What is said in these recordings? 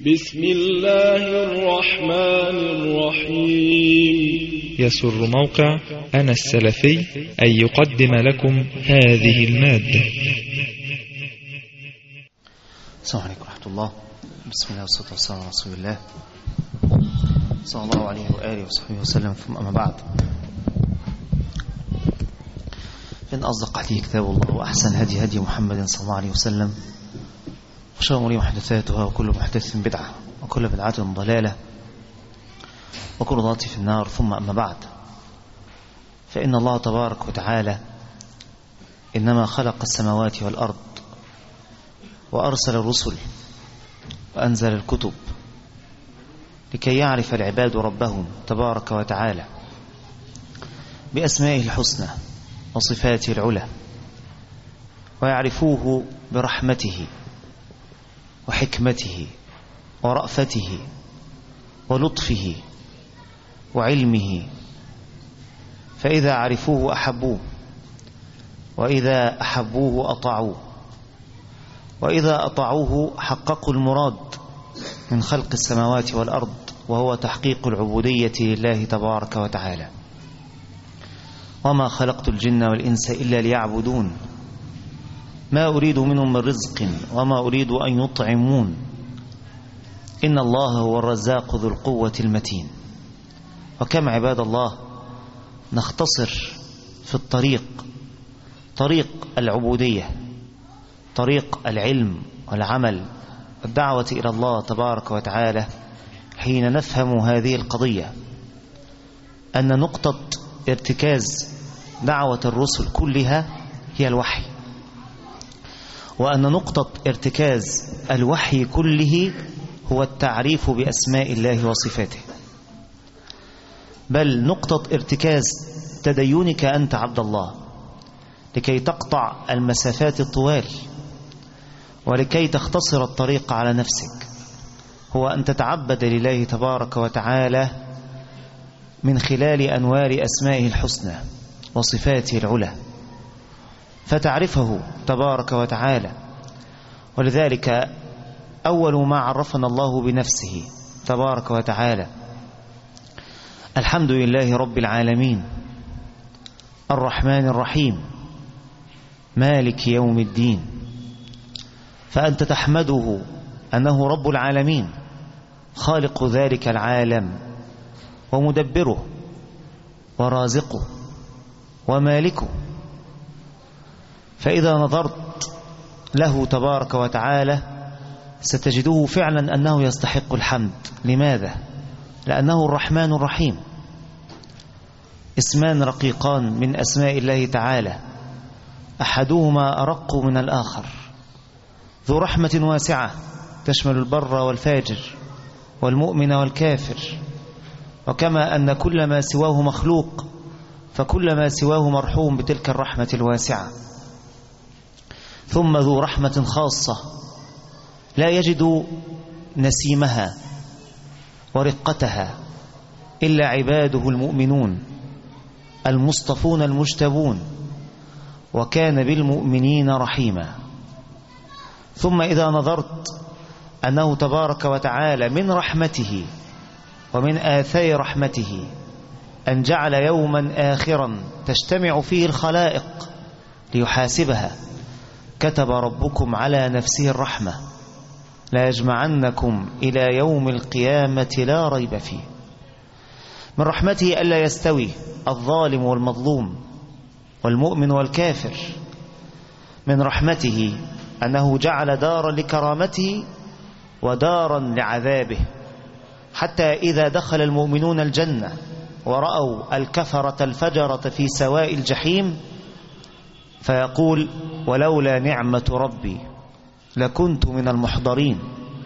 بسم الله الرحمن الرحيم. يسر موقع أنا السلفي أن يقدم لكم هذه المادة. السلام عليكم ورحمة الله. بسم الله والصلاة والسلام على رسول الله صلى الله عليه وآله وصحبه وسلم، ثم أما بعد، إن أصدق حديث كتاب الله، وأحسن هدي هدي محمد صلى الله عليه وسلم، وشر الأمور محدثاتها، وكل محدث بدعة، وكل بدعة ضلالة، وكل ضلالة في النار. ثم أما بعد، فإن الله تبارك وتعالى إنما خلق السماوات والأرض وأرسل الرسل وأنزل الكتب لكي يعرف العباد ربهم تبارك وتعالى بأسمائه الحسنى وصفاته العلى، ويعرفوه برحمته وحكمته ورأفته ولطفه وعلمه، فإذا عرفوه أحبوه، وإذا أحبوه أطاعوه، وإذا أطاعوه حققوا المراد من خلق السماوات والأرض، وهو تحقيق العبودية لله تبارك وتعالى. وما خلقت الجن والإنس إلا ليعبدون، ما أريد منهم من رزق وما أريد أن يطعمون، إن الله هو الرزاق ذو القوة المتين. وكم عباد الله نختصر في طريق العبودية، طريق العلم والعمل والدعوة إلى الله تبارك وتعالى، حين نفهم هذه القضية، أن نقطة ارتكاز دعوة الرسل كلها هي الوحي، وأن نقطة ارتكاز الوحي كله هو التعريف بأسماء الله وصفاته، بل نقطة ارتكاز تدينك أنت عبد الله لكي تقطع المسافات الطوال ولكي تختصر الطريق على نفسك هو أن تتعبد لله تبارك وتعالى من خلال أنوار أسمائه الحسنى وصفاته العلى، فتعرفه تبارك وتعالى. ولذلك أول ما عرفنا الله بنفسه تبارك وتعالى: الحمد لله رب العالمين، الرحمن الرحيم، مالك يوم الدين. فأنت تحمده أنه رب العالمين، خالق ذلك العالم ومدبره ورازقه ومالكه. فإذا نظرت له تبارك وتعالى ستجده فعلا أنه يستحق الحمد. لماذا؟ لأنه الرحمن الرحيم، اسمان رقيقان من أسماء الله تعالى، أحدهما أرق من الآخر، ذو رحمة واسعة تشمل البر والفاجر والمؤمن والكافر، وكما أن كل ما سواه مخلوق فكل ما سواه مرحوم بتلك الرحمة الواسعة. ثم ذو رحمة خاصة لا يجد نسيمها ورقتها إلا عباده المؤمنون المصطفون المجتبون، وكان بالمؤمنين رحيما. ثم إذا نظرت أنه تبارك وتعالى من رحمته ومن آثار رحمته أن جعل يوما آخرا تجتمع فيه الخلائق ليحاسبها، كتب ربكم على نفسه الرحمة لا يجمعنكم إلى يوم القيامة لا ريب فيه. من رحمته ألا يستوي الظالم والمظلوم والمؤمن والكافر. من رحمته أنه جعل دارا لكرامته ودارا لعذابه، حتى إذا دخل المؤمنون الجنة ورأوا الكفرة الفجرة في سواء الجحيم فيقول: ولولا نعمة ربي لكنت من المحضرين.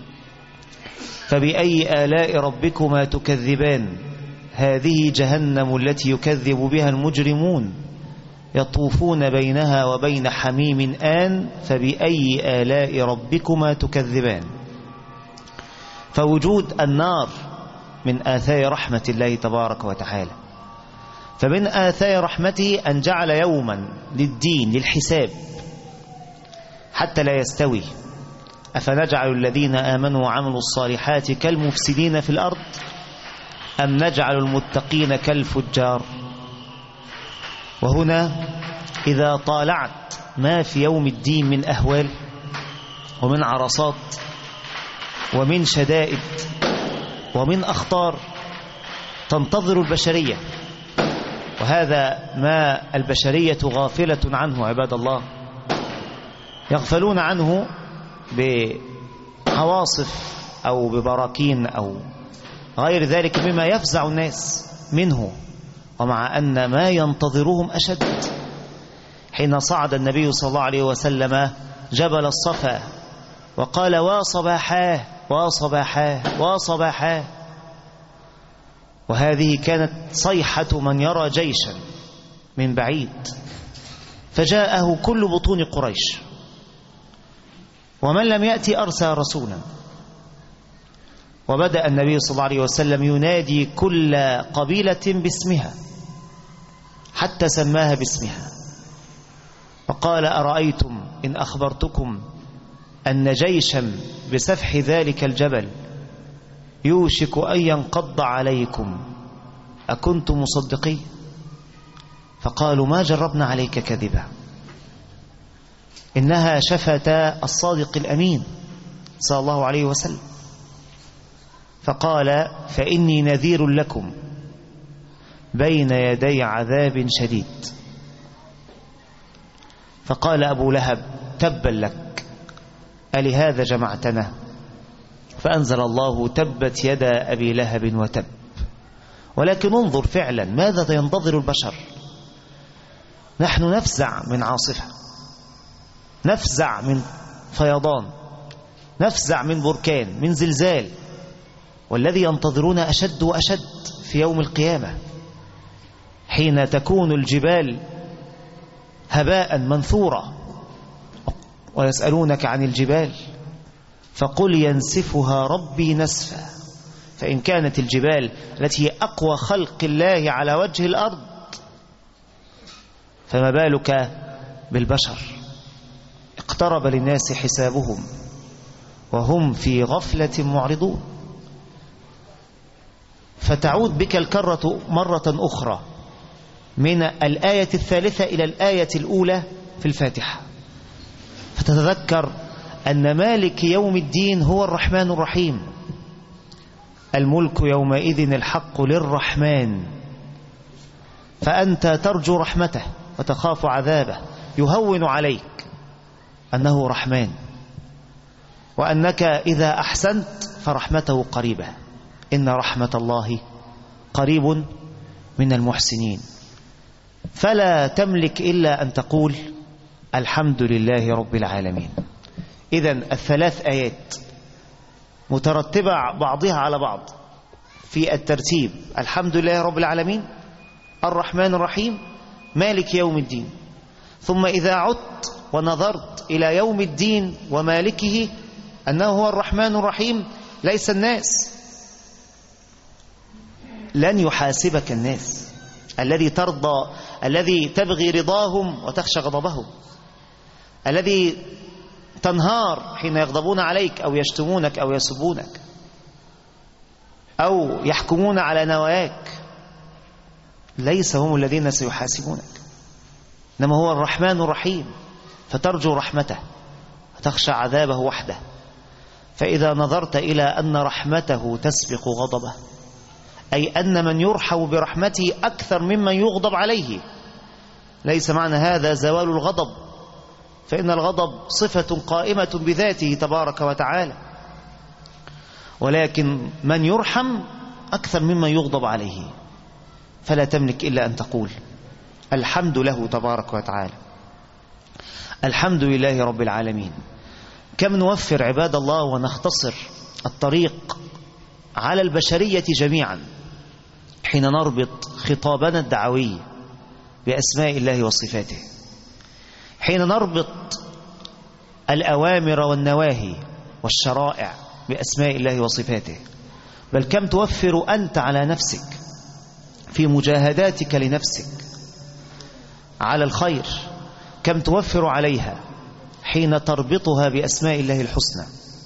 فبأي آلاء ربكما تكذبان، هذه جهنم التي يكذب بها المجرمون، يطوفون بينها وبين حميم آن، فبأي آلاء ربكما تكذبان. فوجود النار من آثار رحمة الله تبارك وتعالى. فمن آثار رحمته أن جعل يوما للدين للحساب، حتى لا يستوي أفنجعل الذين آمنوا وعملوا الصالحات كالمفسدين في الأرض أم نجعل المتقين كالفجار. وهنا إذا طالعت ما في يوم الدين من أهوال ومن عرصات ومن شدائد ومن أخطار تنتظر البشرية، وهذا ما البشرية غافلة عنه عباد الله، يغفلون عنه بعواصف أو ببراكين أو غير ذلك مما يفزع الناس منه، ومع أن ما ينتظرهم أشد. حين صعد النبي صلى الله عليه وسلم جبل الصفا وقال وصباحاه وصباحاه وصباحاه، وهذه كانت صيحة من يرى جيشا من بعيد، فجاءه كل بطون قريش، ومن لم يأتي أرسل رسولا. وبدأ النبي صلى الله عليه وسلم ينادي كل قبيلة باسمها حتى سماها باسمها، وقال أرأيتم إن أخبرتكم أن جيشا بسفح ذلك الجبل يوشك أن ينقض عليكم أكنتم مصدقين؟ فقالوا ما جربنا عليك كذبا، إنها شفتا الصادق الأمين صلى الله عليه وسلم. فقال فإني نذير لكم بين يدي عذاب شديد. فقال أبو لهب تبا لك ألهذا جمعتنا؟ فأنزل الله تبت يدا أبي لهب وتب. ولكن انظر فعلا ماذا ينتظر البشر. نحن نفزع من عاصفة، نفزع من فيضان، نفزع من بركان، من زلزال، والذي ينتظرون أشد وأشد في يوم القيامة، حين تكون الجبال هباء منثورا. ويسألونك عن الجبال فقل ينسفها ربي نسفا. فإن كانت الجبال التي هي أقوى خلق الله على وجه الأرض، فما بالك بالبشر؟ اقترب للناس حسابهم وهم في غفلة معرضون. فتعود بك الكرة مرة أخرى من الآية الثالثة إلى الآية الأولى في الفاتحة، فتتذكر أن مالك يوم الدين هو الرحمن الرحيم. الملك يومئذ الحق للرحمن، فأنت ترجو رحمته وتخاف عذابه، يهون عليك أنه رحمن، وأنك إذا أحسنت فرحمته قريبة، إن رحمة الله قريب من المحسنين. فلا تملك إلا أن تقول الحمد لله رب العالمين. إذن الثلاث آيات مترتبة بعضها على بعض في الترتيب: الحمد لله رب العالمين، الرحمن الرحيم، مالك يوم الدين. ثم إذا عدت ونظرت إلى يوم الدين ومالكه أنه هو الرحمن الرحيم، ليس الناس، لن يحاسبك الناس. الذي تبغي رضاهم وتخشى غضبهم، الذي تنهار حين يغضبون عليك أو يشتمونك أو يسبونك أو يحكمون على نواياك، ليس هم الذين سيحاسبونك، إنما هو الرحمن الرحيم، فترجو رحمته وتخشى عذابه وحده. فإذا نظرت إلى أن رحمته تسبق غضبه، أي أن من يرحم برحمته أكثر ممن يغضب عليه، ليس معنى هذا زوال الغضب، فإن الغضب صفة قائمة بذاته تبارك وتعالى، ولكن من يرحم أكثر ممن يغضب عليه. فلا تملك إلا أن تقول الحمد له تبارك وتعالى، الحمد لله رب العالمين. كم نوفر عباد الله ونختصر الطريق على البشرية جميعا حين نربط خطابنا الدعوي بأسماء الله وصفاته، حين نربط الأوامر والنواهي والشرائع بأسماء الله وصفاته. بل كم توفر أنت على نفسك في مجاهداتك لنفسك على الخير، كم توفر عليها حين تربطها بأسماء الله الحسنى.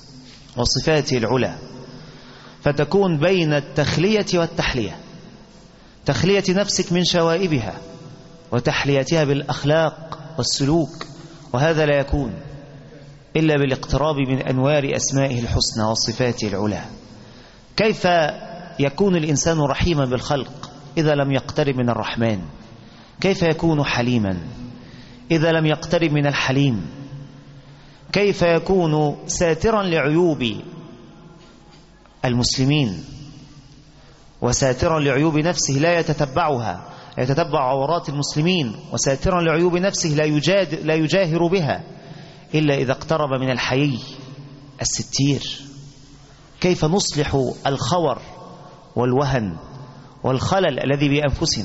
وصفاته العلى، فتكون بين التخلية والتحلية، تخلية نفسك من شوائبها وتحليتها بالأخلاق والسلوك، وهذا لا يكون إلا بالاقتراب من أنوار أسمائه الحسنى وصفاته العلى. كيف يكون الإنسان رحيما بالخلق إذا لم يقترب من الرحمن؟ كيف يكون حليما إذا لم يقترب من الحليم؟ كيف يكون ساترا لعيوب المسلمين وساترا لعيوب نفسه لا يتتبعها، يتتبع عورات المسلمين، وساترا لعيوب نفسه لا يجاهر بها إلا إذا اقترب من الحيي الستير؟ كيف نصلح الخور والوهن والخلل الذي بأنفسنا؟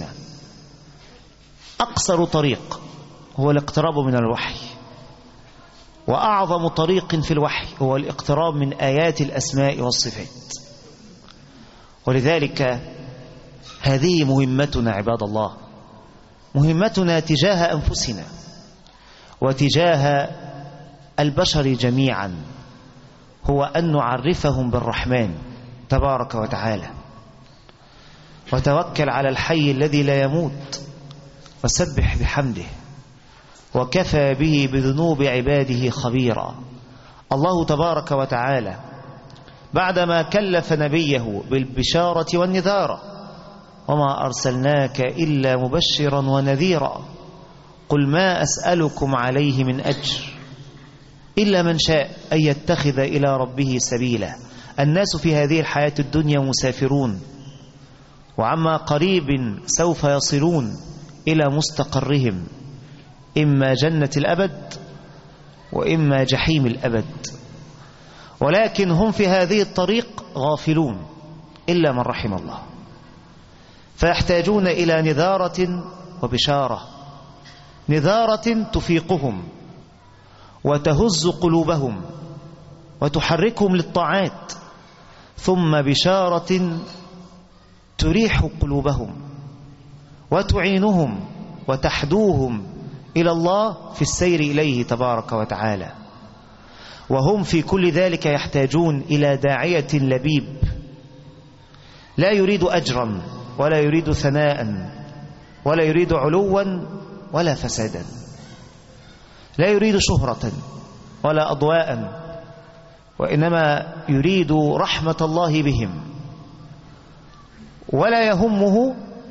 أقصر طريق هو الاقتراب من الوحي، وأعظم طريق في الوحي هو الاقتراب من آيات الأسماء والصفات. ولذلك هذه مهمتنا عباد الله، مهمتنا تجاه أنفسنا وتجاه البشر جميعا، هو أن نعرفهم بالرحمن تبارك وتعالى، وتوكل على الحي الذي لا يموت، وسبح بحمده، وكفى به بذنوب عباده خبيرا. الله تبارك وتعالى بعدما كلف نبيه بالبشارة والنذارة: وما أرسلناك إلا مبشرا ونذيرا، قل ما أسألكم عليه من أجر إلا من شاء أن يتخذ إلى ربه سبيلا. الناس في هذه الحياة الدنيا مسافرون، وعما قريب سوف يصلون إلى مستقرهم، إما جنة الأبد وإما جحيم الأبد، ولكن هم في هذه الطريق غافلون إلا من رحم الله، فيحتاجون إلى نذارة وبشارة، نذارة تفيقهم وتهز قلوبهم وتحركهم للطاعات، ثم بشارة تريح قلوبهم وتعينهم وتحدوهم إلى الله في السير إليه تبارك وتعالى. وهم في كل ذلك يحتاجون إلى داعية لبيب لا يريد أجرا ولا يريد ثناء ولا يريد علوا ولا فسادا، لا يريد شهرة ولا أضواء، وإنما يريد رحمة الله بهم، ولا يهمه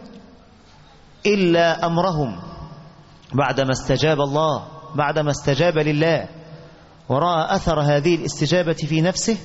إلا أمرهم بعدما استجاب الله، بعدما استجاب لله ورأى أثر هذه الاستجابة في نفسه،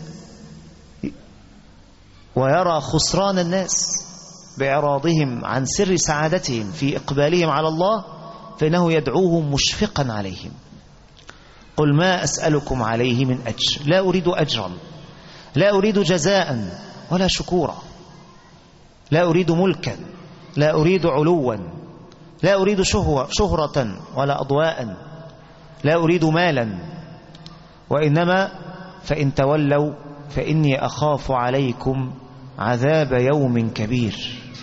ويرى خسران الناس بإعراضهم عن سر سعادتهم في إقبالهم على الله، فإنه يدعوهم مشفقا عليهم: قل ما أسألكم عليه من أجر، لا أريد أجرا، لا أريد جزاء ولا شكورا، لا أريد ملكا، لا أريد علوا، لا أريد شهرة ولا أضواء، لا أريد مالا، وإنما فإن تولوا فإني أخاف عليكم عذاب يوم كبير.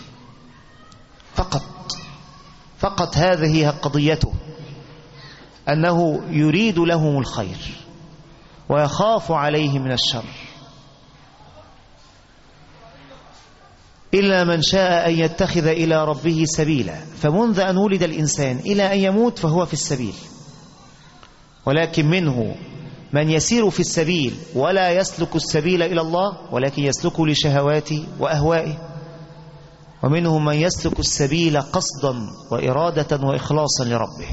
فقط هذه قضيته، أنه يريد لهم الخير ويخاف عليهم من الشر. إلا من شاء أن يتخذ إلى ربه سبيلا، فمنذ أن ولد الإنسان إلى أن يموت فهو في السبيل، ولكن منه من يسير في السبيل ولا يسلك السبيل إلى الله، ولكن يسلك لشهواته وأهوائه، ومنهم من يسلك السبيل قصدا وإرادة وإخلاصا لربه.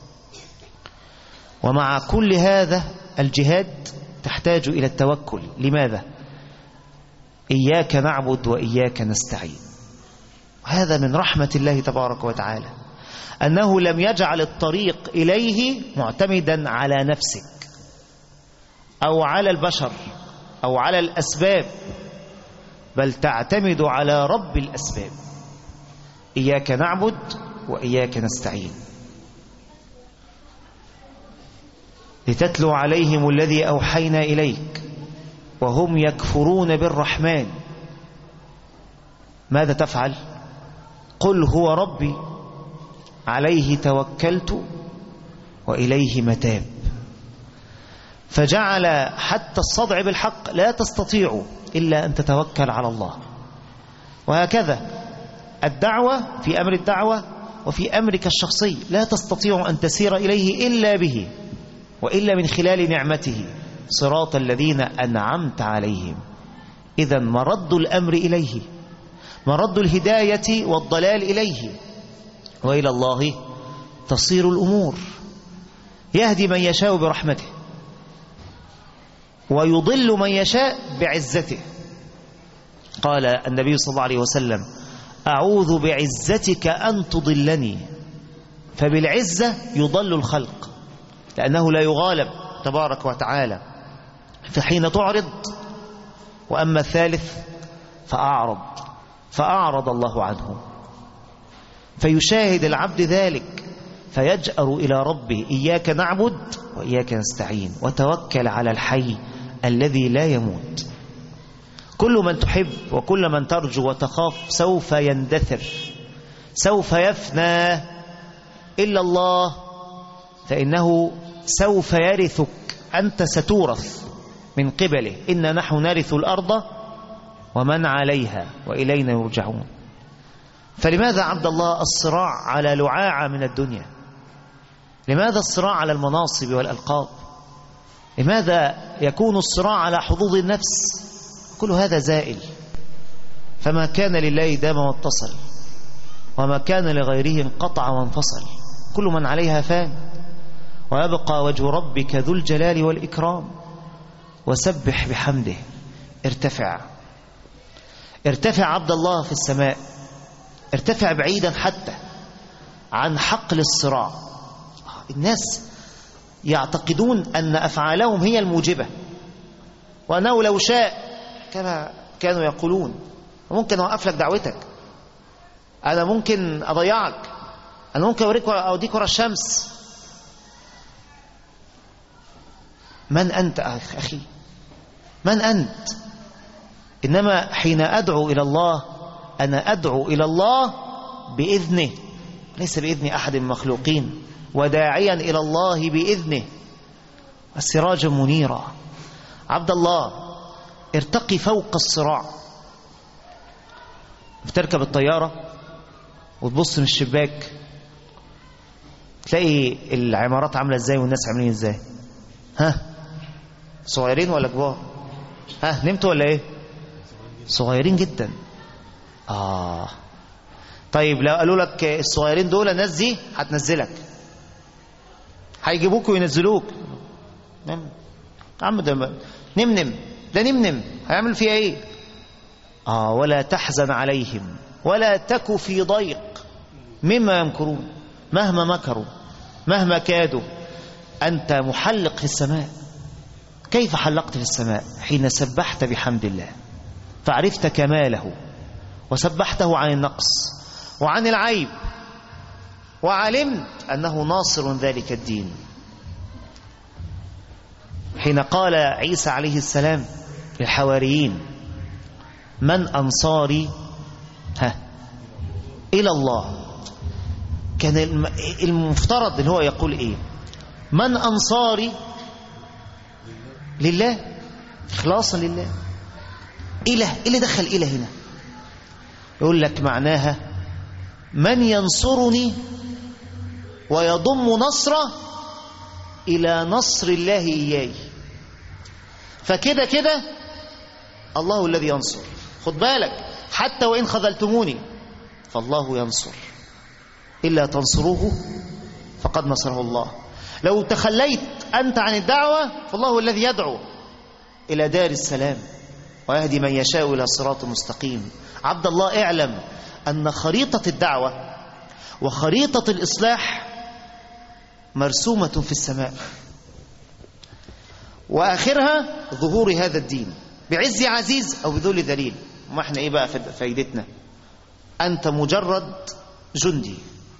ومع كل هذا الجهاد تحتاج إلى التوكل. لماذا؟ إياك نعبد وإياك نستعين. هذا من رحمة الله تبارك وتعالى، أنه لم يجعل الطريق إليه معتمدا على نفسك أو على البشر أو على الأسباب، بل تعتمد على رب الأسباب. إياك نعبد وإياك نستعين. لتتلو عليهم الذي أوحينا إليك وهم يكفرون بالرحمن ماذا تفعل؟ قل هو ربي عليه توكلت وإليه متاب. فجعل حتى الصدع بالحق لا تستطيع إلا أن تتوكل على الله. وهكذا الدعوة، في أمر الدعوة وفي أمرك الشخصي لا تستطيع أن تسير إليه إلا به وإلا من خلال نعمته، صراط الذين أنعمت عليهم. إذن مرد الأمر إليه، مرد الهداية والضلال إليه، وإلى الله تصير الأمور. يهدي من يشاء برحمته ويضل من يشاء بعزته. قال النبي صلى الله عليه وسلم: أعوذ بعزتك أن تضلني. فبالعزة يضل الخلق لأنه لا يغالب تبارك وتعالى، فحين تعرض. وأما الثالث فأعرض الله عنه، فيشاهد العبد ذلك فيجأر إلى ربه: إياك نعبد وإياك نستعين، وتوكل على الحي الذي لا يموت. كل من تحب وكل من ترجو وتخاف سوف يندثر، سوف يفنى، إلا الله فإنه سوف يرثك، أنت ستورث من قبله. إنا نحن نرث الأرض ومن عليها وإلينا يرجعون. فلماذا عبد الله الصراع على لعاعة من الدنيا؟ لماذا الصراع على المناصب والألقاب؟ لماذا يكون الصراع على حظوظ النفس؟ كل هذا زائل. فما كان لله دام واتصل، وما كان لغيره انقطع وانفصل. كل من عليها فان، ويبقى وجه ربك ذو الجلال والإكرام. وسبح بحمده. ارتفع عبد الله في السماء، ارتفع بعيدا حتى عن حقل الصراع. الناس يعتقدون أن أفعالهم هي الموجبة، وأنه لو شاء، كما كانوا يقولون، ممكن أوقف لك دعوتك، أنا ممكن أضيعك، أنا ممكن أوديك ورا الشمس. من أنت أخي؟ من أنت؟ إنما حين أدعو إلى الله، أنا أدعو إلى الله بإذنه، ليس بإذن أحد من المخلوقين، وداعيا إلى الله بإذنه، السراج منيرا. عبد الله، ارتقي فوق الصراع. بتركب الطيارة وتبص من الشباك تلاقي العمارات عاملة ازاي والناس عاملين ازاي. صغيرين ولا كبار؟ نمتوا ولا ايه؟ صغيرين جدا. طيب لو قالوا لك الصغيرين دول الناس دي هتنزلك، هيجيبوك وينزلوك. عم ده نمنم هيعمل فيها ايه؟ ولا تحزن عليهم ولا تك في ضيق مما يمكرون. مهما مكروا، مهما كادوا، أنت محلق في السماء. كيف حلقت في السماء؟ حين سبحت بحمد الله، فعرفت كماله، وسبحته عن النقص وعن العيب، وعلمت أنه ناصر ذلك الدين. حين قال عيسى عليه السلام للحواريين: من أنصاري إلى الله، كان المفترض ان هو يقول ايه؟ من أنصاري لله، إخلاصا لله. إله، إيه اللي دخل إله هنا؟ يقول لك معناها من ينصرني ويضم نصره إلى نصر الله إياي. فكده كده الله الذي ينصر. خد بالك، حتى وإن خذلتموني فالله ينصر، إلا تنصروه فقد نصره الله. لو تخليت أنت عن الدعوة فالله الذي يدعو إلى دار السلام ويهدي من يشاء إلى صراط مستقيم. عبد الله، اعلم أن خريطة الدعوة وخريطة الإصلاح مرسومة في السماء، وآخرها ظهور هذا الدين بعز عزيز أو بذل ذليل. ما احنا ايه بقى فايدتنا؟ أنت مجرد جندي.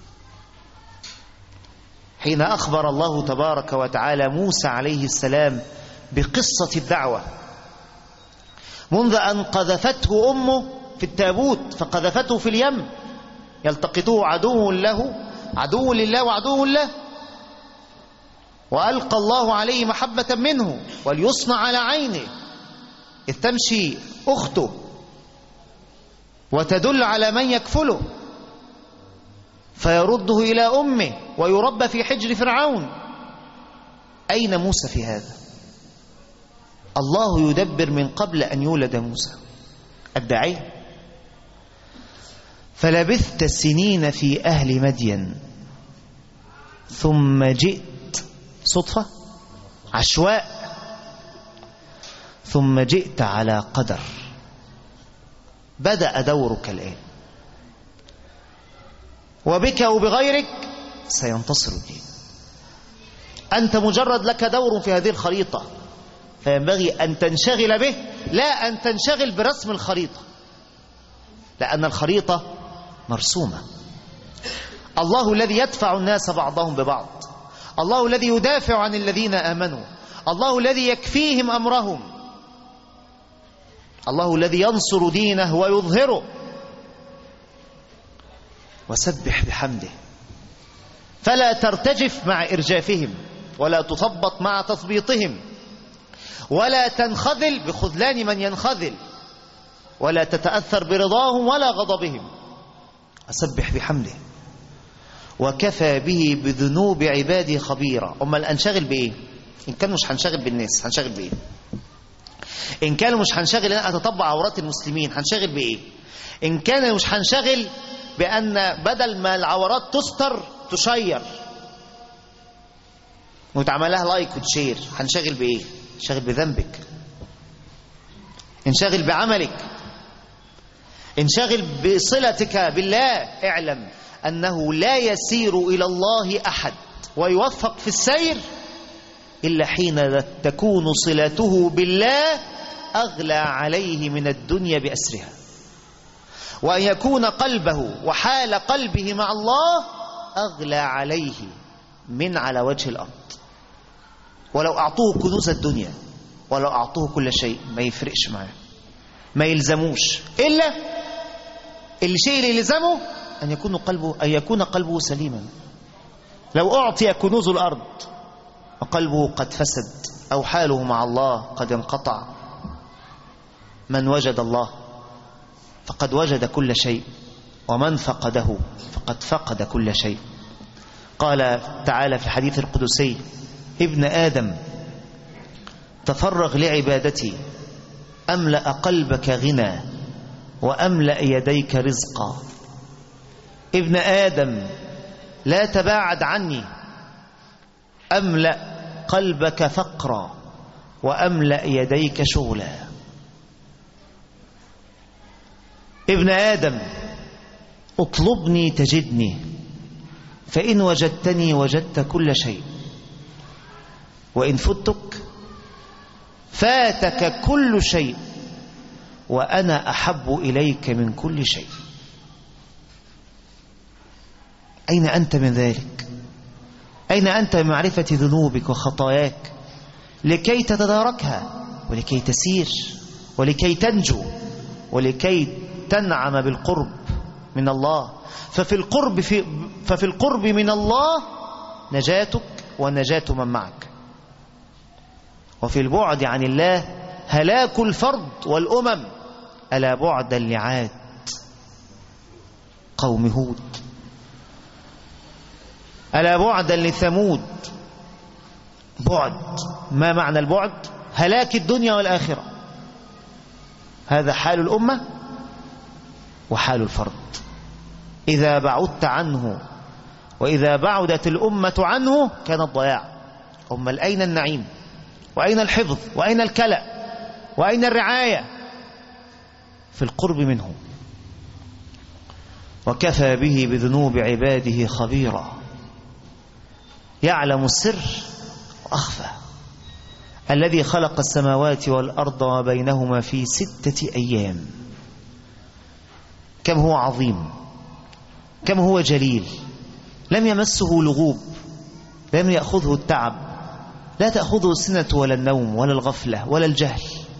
حين أخبر الله تبارك وتعالى موسى عليه السلام بقصة الدعوة منذ أن قذفته أمه في التابوت فقذفته في اليم يلتقطه عدو لله وعدو له، وألقى الله عليه محبة منه وليصنع على عينه، إذ تمشي أخته وتدل على من يكفله فيرده إلى أمه ويربى في حجر فرعون. أين موسى في هذا؟ الله يدبر من قبل أن يولد موسى. الداعية فلبثت سنين في أهل مدين ثم جئت صدفة عشواء ثم جئت على قدر. بدأ دورك الآن، وبك وبغيرك سينتصر الدين. أنت مجرد لك دور في هذه الخريطة، فينبغي أن تنشغل به لا أن تنشغل برسم الخريطة، لأن الخريطة مرسومة. الله الذي يدفع الناس بعضهم ببعض، الله الذي يدافع عن الذين آمنوا، الله الذي يكفيهم أمرهم، الله الذي ينصر دينه ويظهره. وسبح بحمده، فلا ترتجف مع إرجافهم، ولا تثبط مع تثبيطهم، ولا تنخذل بخذلان من ينخذل، ولا تتأثر برضاهم ولا غضبهم. أسبح بحمده وكفى به بذنوب عباده خبيرا. أما أنشغل بإيه؟ إن كان مش هنشغل بالناس هنشغل بإيه؟ إن كان مش هنشغل أن أتطبع عورات المسلمين هنشغل بإيه؟ إن كان مش هنشغل بأن بدل ما العورات تستر تشير وتعمل لها لايك وتشير، هنشغل بإيه؟ انشغل بذنبك، انشغل بعملك، انشغل بصلتك بالله. اعلم أنه لا يسير إلى الله أحد ويوفق في السير إلا حين تكون صلته بالله أغلى عليه من الدنيا بأسرها، وأن يكون قلبه وحال قلبه مع الله أغلى عليه من على وجه الأرض. ولو أعطوه كنوز الدنيا، ولو أعطوه كل شيء ما يفرقش معاه، ما يلزموش، إلا الشيء اللي يلزمه أن يكون قلبه سليما. لو أعطي كنوز الأرض وقلبه قد فسد أو حاله مع الله قد انقطع، من وجد الله فقد وجد كل شيء، ومن فقده فقد فقد كل شيء. قال تعالى في الحديث القدسي: ابن آدم تفرغ لعبادتي أملأ قلبك غنى وأملأ يديك رزقا. ابن آدم لا تباعد عني أملأ قلبك فقرا وأملأ يديك شغلا. ابن آدم اطلبني تجدني، فإن وجدتني وجدت كل شيء، وإن فتك فاتك كل شيء، وأنا أحب إليك من كل شيء. أين أنت من ذلك؟ أين أنت من معرفة ذنوبك وخطاياك لكي تتداركها ولكي تسير ولكي تنجو ولكي تنعم بالقرب من الله؟ ففي القرب من الله نجاتك ونجاة من معك، وفي البعد عن الله هلاك الفرد والأمم. ألا بعدا لعاد قوم هود، ألا بعدا لثمود. بعد، ما معنى البعد؟ هلاك الدنيا والآخرة. هذا حال الأمة وحال الفرد. إذا بعدت عنه وإذا بعدت الأمة عنه كان الضياع. أمال أين النعيم وأين الحفظ وأين الكلأ وأين الرعاية؟ في القرب منه. وكفى به بذنوب عباده خبيرا، يعلم السر وأخفى. الذي خلق السماوات والأرض وبينهما في 6 أيام. كم هو عظيم، كم هو جليل. لم يمسه لغوب، لم يأخذه التعب، لا تأخذه السنة ولا النوم ولا الغفلة ولا الجهل.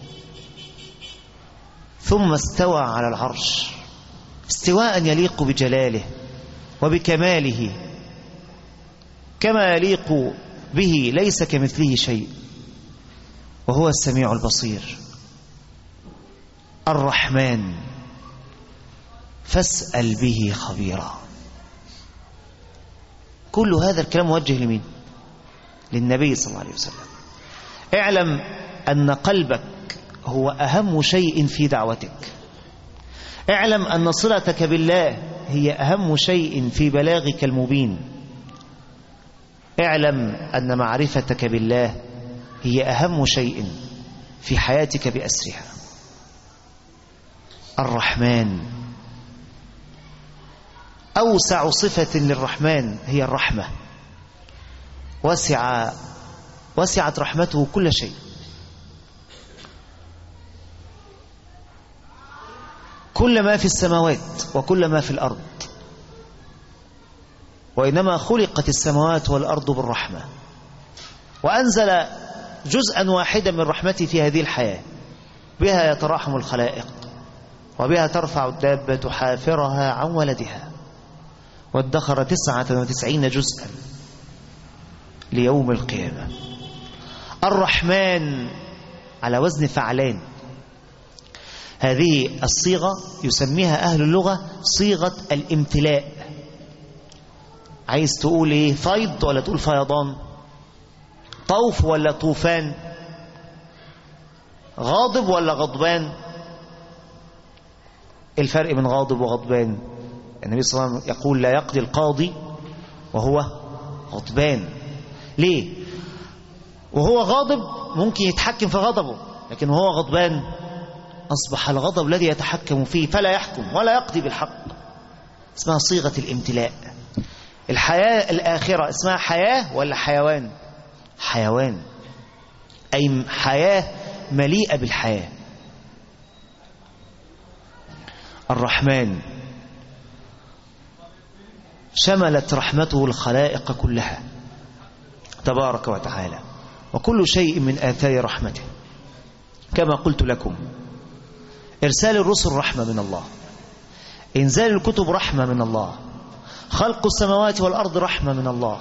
ثم استوى على العرش استواء يليق بجلاله وبكماله، كما يليق به ليس كمثله شيء وهو السميع البصير. الرحمن فاسأل به خبيرا. كل هذا الكلام موجه لمين؟ للنبي صلى الله عليه وسلم. اعلم أن قلبك هو أهم شيء في دعوتك. اعلم أن صلتك بالله هي أهم شيء في بلاغك المبين. اعلم أن معرفتك بالله هي أهم شيء في حياتك بأسرها. الرحمن، أوسع صفة للرحمن هي الرحمة. وسعت رحمته كل شيء. كل ما في السماوات وكل ما في الأرض. وإنما خلقت السماوات والأرض بالرحمة، وأنزل جزءا واحدا من رحمته في هذه الحياة، بها يتراحم الخلائق، وبها ترفع الدابة حافرها عن ولدها، وادخر 99 جزءا ليوم القيامة. الرحمن على وزن فعلان. هذه الصيغة يسميها أهل اللغة صيغة الامتلاء. عايز تقول ايه؟ فيض ولا تقول فيضان؟ طوف ولا طوفان؟ غاضب ولا غضبان؟ الفرق بين غاضب وغضبان؟ النبي صلى الله عليه وسلم يقول لا يقضي القاضي وهو غضبان. ليه؟ وهو غاضب ممكن يتحكم في غضبه، لكن وهو غضبان أصبح الغضب الذي يتحكم فيه فلا يحكم ولا يقضي بالحق. اسمها صيغة الامتلاء. الحياة الآخرة اسمها حياة ولا حيوان؟ حيوان، أي حياة مليئة بالحياة. الرحمن شملت رحمته الخلائق كلها تبارك وتعالى، وكل شيء من آثار رحمته. كما قلت لكم، إرسال الرسل رحمة من الله، إنزال الكتب رحمة من الله، خلق السماوات والأرض رحمة من الله.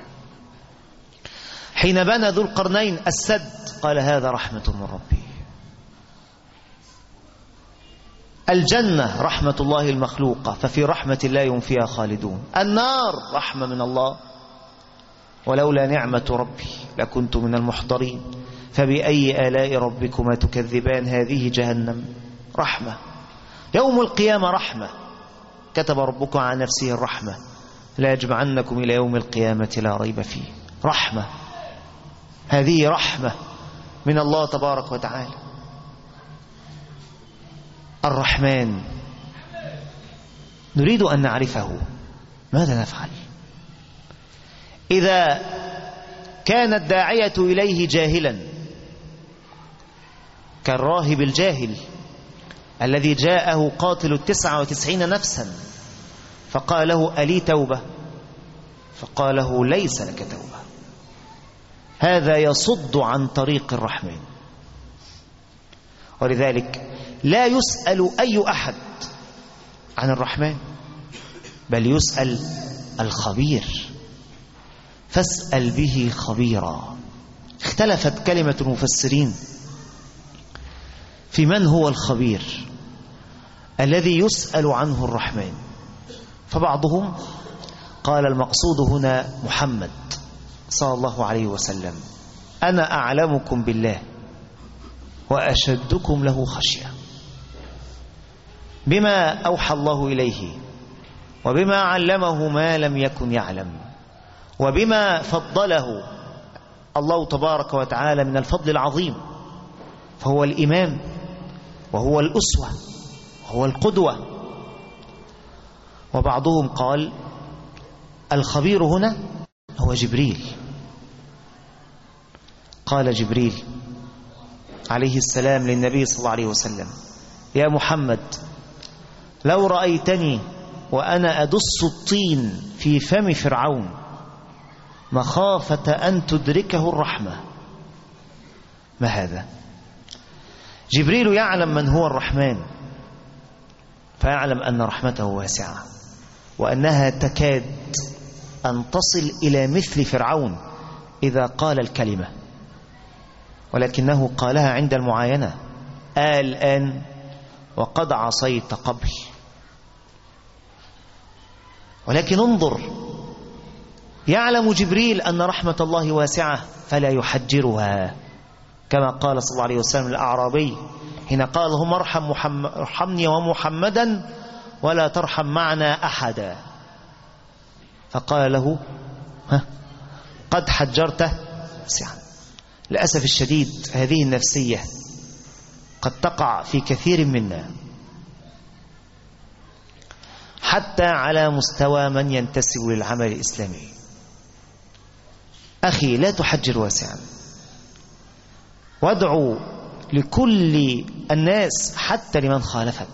حين بنى ذو القرنين السد قال هذا رحمة من ربي. الجنة رحمة الله المخلوقة، ففي رحمة الله هم فيها خالدون. النار رحمة من الله، ولولا نعمة ربي لكنت من المحضرين. فبأي آلاء ربكما تكذبان؟ هذه جهنم رحمة. يوم القيامة رحمة، كتب ربكم على نفسه الرحمة لا يجمعنكم إلى يوم القيامة لا ريب فيه. رحمة، هذه رحمة من الله تبارك وتعالى. الرحمن نريد أن نعرفه، ماذا نفعل؟ إذا كان الداعية إليه جاهلا كالراهب الجاهل الذي جاءه قاتل 99 نفسا فقال له ألي توبة؟ فقال له ليس لك توبة. هذا يصد عن طريق الرحمن. ولذلك لا يسأل أي أحد عن الرحمن، بل يسأل الخبير. فاسأل به خبيرا. اختلفت كلمة المفسرين في من هو الخبير الذي يسأل عنه الرحمن. فبعضهم قال المقصود هنا محمد صلى الله عليه وسلم، أنا أعلمكم بالله وأشدكم له خشية، بما أوحى الله إليه وبما علمه ما لم يكن يعلم، وبما فضله الله تبارك وتعالى من الفضل العظيم. فهو الإمام وهو الأسوة وهو القدوة. وبعضهم قال الخبير هنا هو جبريل. قال جبريل عليه السلام للنبي صلى الله عليه وسلم: يا محمد، لو رأيتني وأنا أدس الطين في فم فرعون مخافة أن تدركه الرحمة. ما هذا؟ جبريل يعلم من هو الرحمن، فيعلم أن رحمته واسعة، وأنها تكاد أن تصل إلى مثل فرعون إذا قال الكلمة، ولكنه قالها عند المعاينة. الآن وقد عصيت قبل. ولكن انظر، يعلم جبريل أن رحمة الله واسعة فلا يحجرها، كما قال صلى الله عليه وسلم الأعرابي حين قال اللهم ارحمني ومحمدا ولا ترحم معنا أحدا، فقال له قد حجرته واسعا. للأسف الشديد هذه النفسية قد تقع في كثير منا، حتى على مستوى من ينتسب للعمل الإسلامي. أخي لا تحجر واسعا، وادعو لكل الناس حتى لمن خالفك،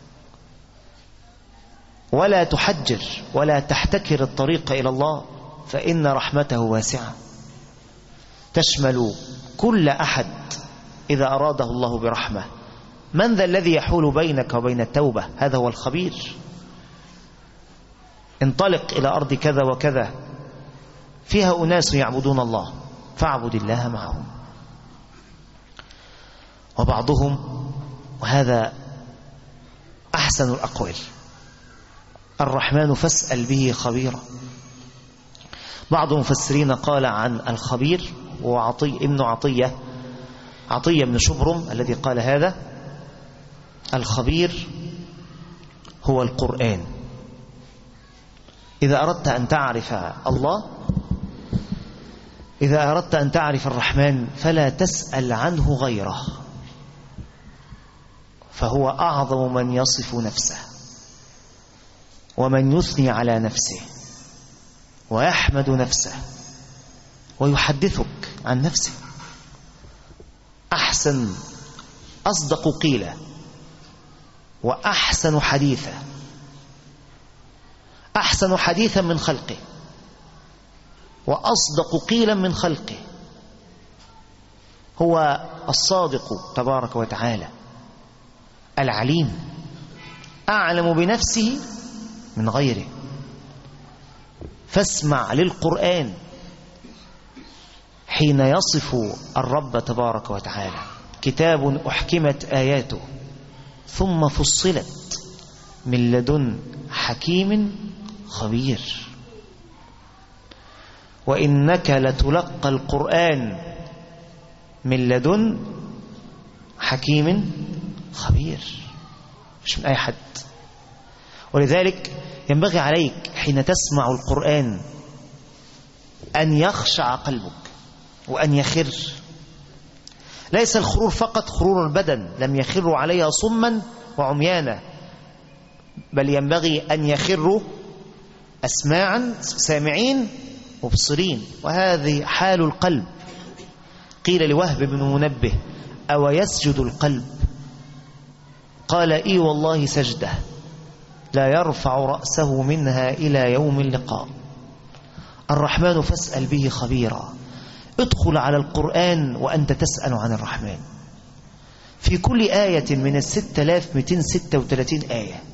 ولا تحجر ولا تحتكر الطريق إلى الله، فإن رحمته واسعة تشمل كل أحد إذا أراده الله برحمة. من ذا الذي يحول بينك وبين التوبة؟ هذا هو الخبير. انطلق إلى أرض كذا وكذا فيها أناس يعبدون الله، فاعبد الله معهم. وبعضهم، وهذا أحسن الأقوال، الرحمن فاسأل به خبيرا. بعض المفسرين قال عن الخبير ابن عطية بن شبرم الذي قال هذا: الخبير هو القرآن. إذا أردت أن تعرف الله، إذا أردت أن تعرف الرحمن، فلا تسأل عنه غيره، فهو أعظم من يصف نفسه ومن يثني على نفسه ويحمد نفسه ويحدثك عن نفسه. أصدق قيلة وأحسن حديثا، أحسن حديثا من خلقه وأصدق قيلا من خلقه، هو الصادق تبارك وتعالى العليم، أعلم بنفسه من غيره. فاسمع للقرآن حين يصف الرب تبارك وتعالى: كتاب أحكمت آياته ثم فصلت من لدن حكيم خبير. وإنك لتلقى القرآن من لدن حكيم خبير، مش من أي حد. ولذلك ينبغي عليك حين تسمع القرآن أن يخشع قلبك وأن يخر. ليس الخرور فقط خرور البدن، لم يخروا عليها صما وعميانا، بل ينبغي أن يخروا أسماعا سامعين مبصرين، وهذه حال القلب. قيل لوهب بن منبه: أو يسجد القلب؟ قال: إي والله سجده لا يرفع رأسه منها إلى يوم اللقاء. الرحمن فاسأل به خبيرا. ادخل على القرآن وأنت تسأل عن الرحمن. في كل آية من 6236 آية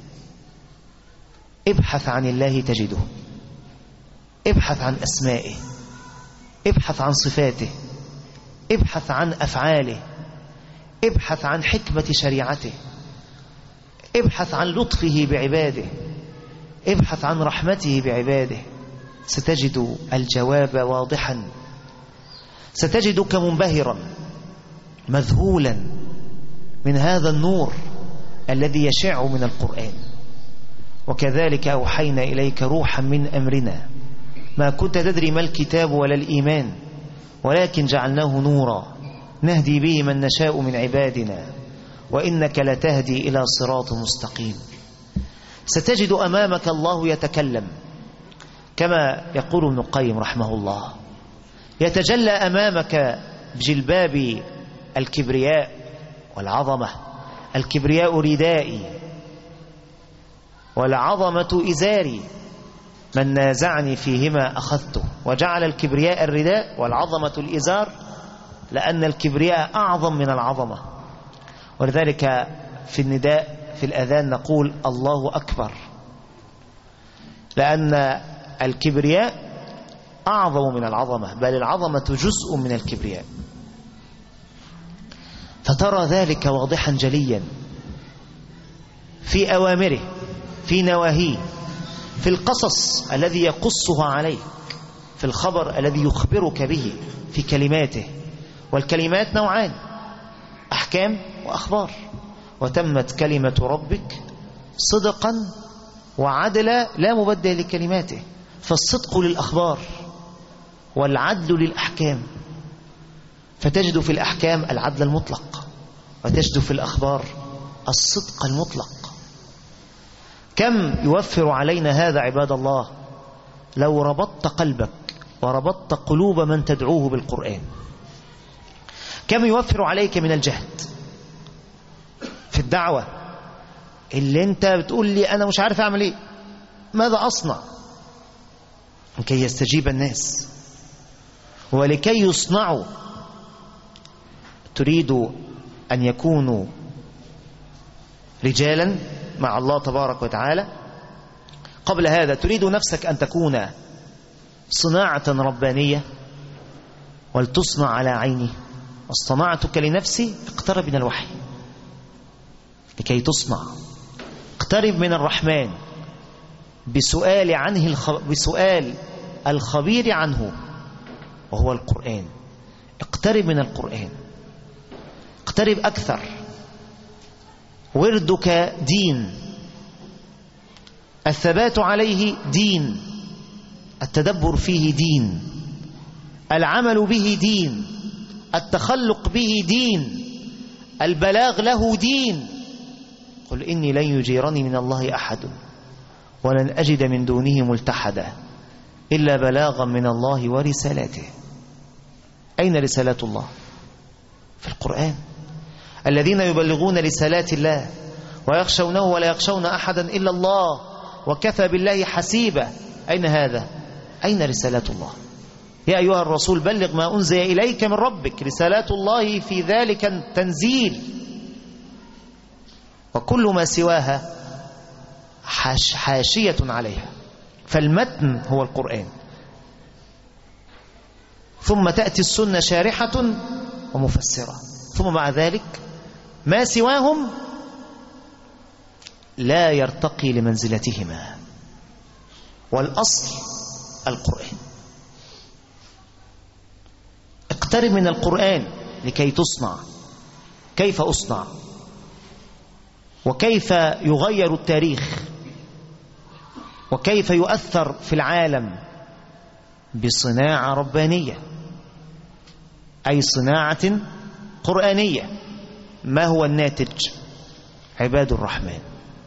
ابحث عن الله تجده، ابحث عن أسمائه، ابحث عن صفاته، ابحث عن أفعاله، ابحث عن حكمة شريعته، ابحث عن لطفه بعباده، ابحث عن رحمته بعباده. ستجد الجواب واضحا، ستجدك منبهرا مذهولا من هذا النور الذي يشع من القرآن. وكذلك أوحينا إليك روحا من أمرنا ما كنت تدري ما الكتاب ولا الإيمان ولكن جعلناه نورا نهدي به من نشاء من عبادنا وإنك لتهدي إلى صراط مستقيم. ستجد أمامك الله يتكلم، كما يقول ابن القيم رحمه الله: يتجلى أمامك بجلباب الكبرياء والعظمة. الكبرياء ردائي والعظمة إزاري، من نازعني فيهما أخذته. وجعل الكبرياء الرداء والعظمة الإزار، لأن الكبرياء أعظم من العظمة. ولذلك في النداء في الأذان نقول الله أكبر، لأن الكبرياء أعظم من العظمة، بل العظمة جزء من الكبرياء. فترى ذلك واضحا جليا في أوامره، في نواهيه، في القصص الذي يقصها عليك، في الخبر الذي يخبرك به، في كلماته. والكلمات نوعان: أحكام وأخبار. وتمت كلمة ربك صدقا وعدلا لا مبدل لكلماته. فالصدق للأخبار والعدل للأحكام، فتجد في الأحكام العدل المطلق، وتجد في الأخبار الصدق المطلق. كم يوفر علينا هذا عباد الله لو ربطت قلبك وربطت قلوب من تدعوه بالقرآن. كم يوفر عليك من الجهد في الدعوة، اللي انت بتقول لي أنا مش عارف أعمل إيه، ماذا أصنع لكي يستجيب الناس ولكي يصنعوا. تريد أن يكونوا رجالا مع الله تبارك وتعالى. قبل هذا تريد نفسك أن تكون صناعة ربانية ولتصنع على عيني. واصطنعتك لنفسي. اقترب من الوحي لكي تصنع. اقترب من الرحمن بسؤال عنه، بسؤال الخبير عنه وهو القرآن. اقترب من القرآن، اقترب أكثر. وردك دين، الثبات عليه دين، التدبر فيه دين، العمل به دين، التخلق به دين، البلاغ له دين. قل إني لن يجيرني من الله أحد ولن أجد من دونه ملتحدا إلا بلاغا من الله ورسالاته. أين رسالات الله؟ في القرآن. الذين يبلغون رسالات الله ويخشونه ولا يخشون أحدا إلا الله وكفى بالله حسيبا. أين هذا؟ أين رسالات الله؟ يا أيها الرسول بلغ ما أنزل إليك من ربك. رسالات الله في ذلك تنزيل، وكل ما سواها حاشية عليها. فالمتن هو القرآن، ثم تأتي السنة شارحة ومفسرة، ثم مع ذلك ما سواهم لا يرتقي لمنزلتهما، والأصل القرآن. اقترب من القرآن لكي تصنع. كيف أصنع؟ وكيف يغير التاريخ؟ وكيف يؤثر في العالم؟ بصناعة ربانية، أي صناعة قرآنية. ما هو الناتج؟ عباد الرحمن.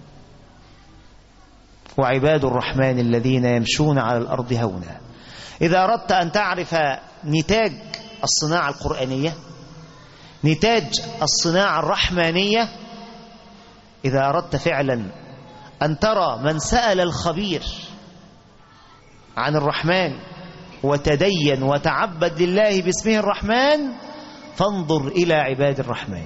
وعباد الرحمن الذين يمشون على الأرض هونا. إذا أردت أن تعرف نتاج الصناعة القرآنية، نتاج الصناعة الرحمانية، إذا أردت فعلا أن ترى من سأل الخبير عن الرحمن وتدين وتعبد لله باسمه الرحمن، فانظر إلى عباد الرحمن.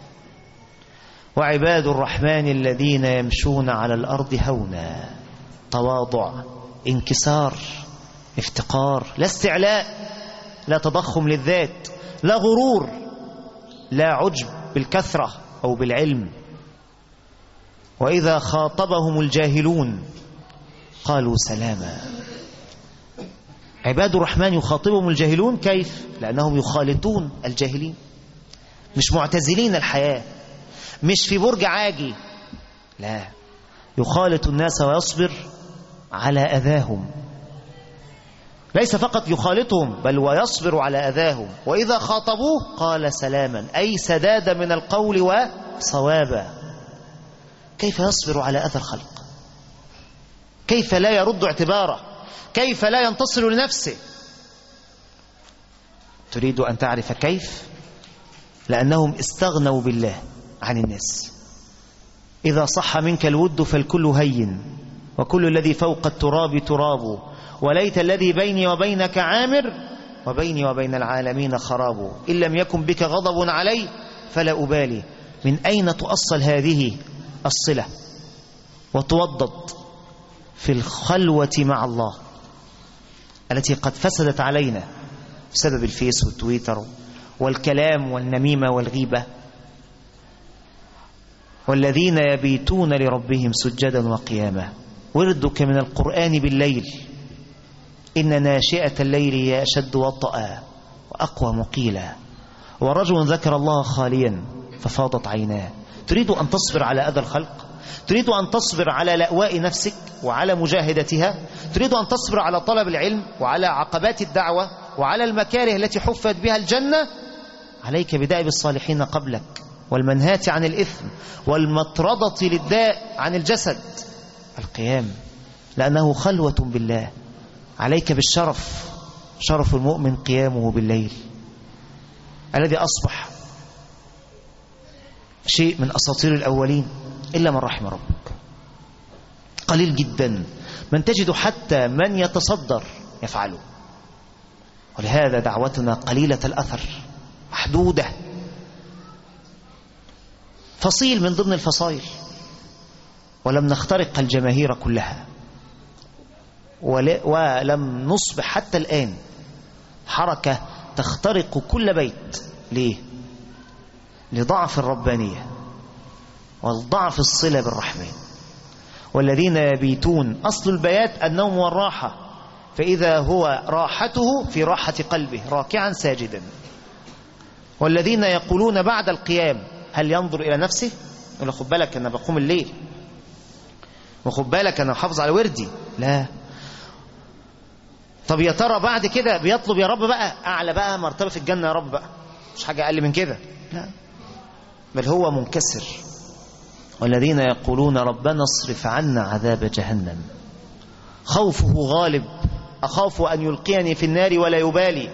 وعباد الرحمن الذين يمشون على الأرض هونا، تواضع، انكسار، افتقار، لا استعلاء، لا تضخم للذات، لا غرور، لا عجب بالكثرة أو بالعلم. وإذا خاطبهم الجاهلون قالوا سلاما. عباد الرحمن يخاطبهم الجاهلون كيف؟ لأنهم يخالطون الجاهلين، مش معتزلين الحياة، مش في برج عاجي، لا، يخالط الناس ويصبر على أذاهم. ليس فقط يخالطهم بل ويصبر على أذاهم. وإذا خاطبوه قال سلاما، أي سداد من القول وصوابا. كيف يصبر على أذى الخلق؟ كيف لا يرد اعتباره؟ كيف لا ينتصر لنفسه؟ تريد أن تعرف كيف؟ لأنهم استغنوا بالله عن الناس. إذا صح منك الود فالكل هين، وكل الذي فوق التراب تراب، وليت الذي بيني وبينك عامر، وبيني وبين العالمين خراب. إن لم يكن بك غضب علي فلا أبالي. من أين تؤصل هذه الصلة وتوضد؟ في الخلوة مع الله، التي قد فسدت علينا بسبب الفيس والتويتر والكلام والنميمة والغيبة. والذين يبيتون لربهم سجدا وقياما. وردك من القرآن بالليل إن ناشئة الليل هي أشد وطئا وأقوى مقيلا. ورجل ذكر الله خاليا ففاضت عيناه. تريد أن تصبر على أذى الخلق؟ تريد أن تصبر على لأواء نفسك وعلى مجاهدتها؟ تريد أن تصبر على طلب العلم وعلى عقبات الدعوة وعلى المكاره التي حفت بها الجنة؟ عليك بدأب الصالحين قبلك والمنهات عن الإثم والمطردة للداء عن الجسد. القيام لأنه خلوة بالله. عليك بالشرف، شرف المؤمن قيامه بالليل الذي أصبح شيء من أساطير الأولين إلا من رحم ربك. قليل جدا من تجد حتى من يتصدر يفعله. ولهذا دعوتنا قليلة الأثر محدودة. فصيل من ضمن الفصائل، ولم نخترق الجماهير كلها، ولم نصبح حتى الآن حركة تخترق كل بيت. ليه؟ لضعف الربانية والضعف الصلة بالرحمن. والذين يبيتون، أصل البيات النوم والراحة، فإذا هو راحته في راحة قلبه راكعا ساجدا. والذين يقولون بعد القيام هل ينظر إلى نفسه؟ يقول خد بالك أنا بقوم الليل، وخد بالك أنا حافظ على وردي. لا. طب يا ترى بعد كده بيطلب يا رب بقى أعلى بقى مرتبة في الجنة يا رب بقى، مش حاجة أقل من كده. لا، بل هو منكسر. والذين يقولون ربنا اصرف عنا عذاب جهنم خوفه غالب، أخاف أن يلقيني في النار ولا يبالي.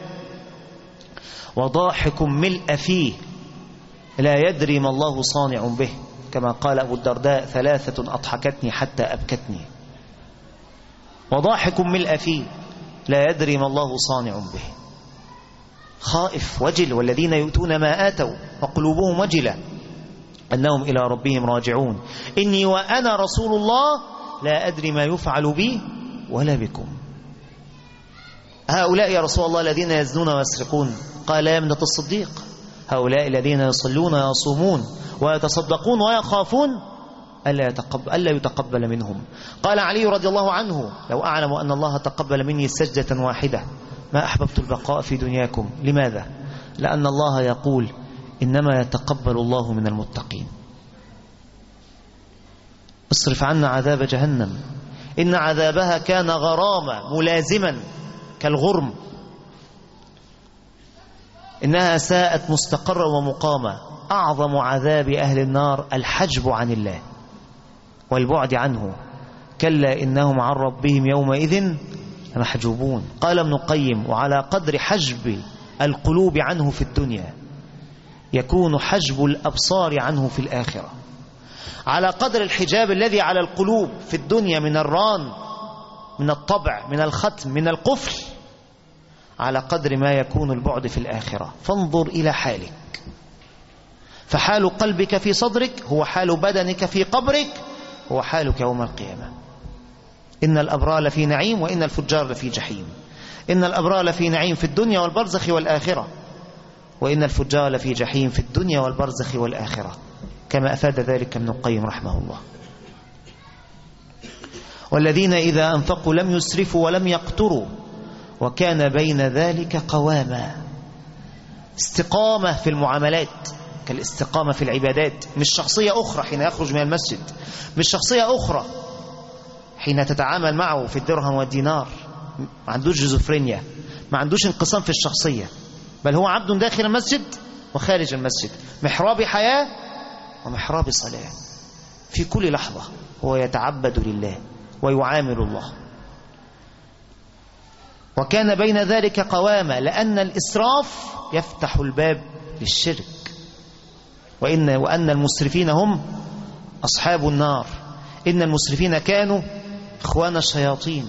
وضاحك ملء فيه لا يدري ما الله صانع به، كما قال أبو الدرداء ثلاثة أضحكتني حتى أبكتني. وضاحك ملء فيه لا يدري ما الله صانع به. خائف وجل. والذين يؤتون ما آتوا وقلوبهم وجلة أنهم إلى ربهم راجعون. إني وأنا رسول الله لا أدري ما يفعل بي ولا بكم. هؤلاء يا رسول الله الذين يزنون ويسرقون. قال يا ابنة الصديق هؤلاء الذين يصلون ويصومون ويتصدقون ويخافون ألا يتقبل منهم. قال علي رضي الله عنه لو أعلم أن الله تقبل مني سجدة واحدة ما أحببت البقاء في دنياكم. لماذا؟ لأن الله يقول إنما يتقبل الله من المتقين. اصرف عنا عذاب جهنم إن عذابها كان غراما ملازما كالغرم، إنها ساءت مستقرا ومقاما. أعظم عذاب أهل النار الحجب عن الله والبعد عنه. كلا إنهم عن ربهم يومئذ لمحجوبون. قال ابن القيم وعلى قدر حجب القلوب عنه في الدنيا يكون حجب الأبصار عنه في الآخرة. على قدر الحجاب الذي على القلوب في الدنيا من الران، من الطبع، من الختم، من القفل، على قدر ما يكون البعد في الآخرة. فانظر إلى حالك، فحال قلبك في صدرك هو حال بدنك في قبرك، هو حالك يوم القيامة. إن الأبرار لفي نعيم وإن الفجار لفي جحيم. إن الأبرار لفي نعيم في الدنيا والبرزخ والآخرة، وإن الفجار لفي جحيم في الدنيا والبرزخ والآخرة، كما أفاد ذلك ابن القيم رحمه الله. والذين إذا أنفقوا لم يسرفوا ولم يقتروا وكان بين ذلك قواما. استقامة في المعاملات كالاستقامة في العبادات. مش شخصية أخرى حين يخرج من المسجد، مش شخصية أخرى حين تتعامل معه في الدرهم والدينار. ما عندوش جزوفرينيا، ما عندوش انقسام في الشخصية، بل هو عبد داخل المسجد وخارج المسجد، محراب حياة ومحراب صلاة. في كل لحظة هو يتعبد لله ويعامل الله. وكان بين ذلك قواما، لأن الإسراف يفتح الباب للشرك. وأن المسرفين هم أصحاب النار. إن المسرفين كانوا إخوان الشياطين.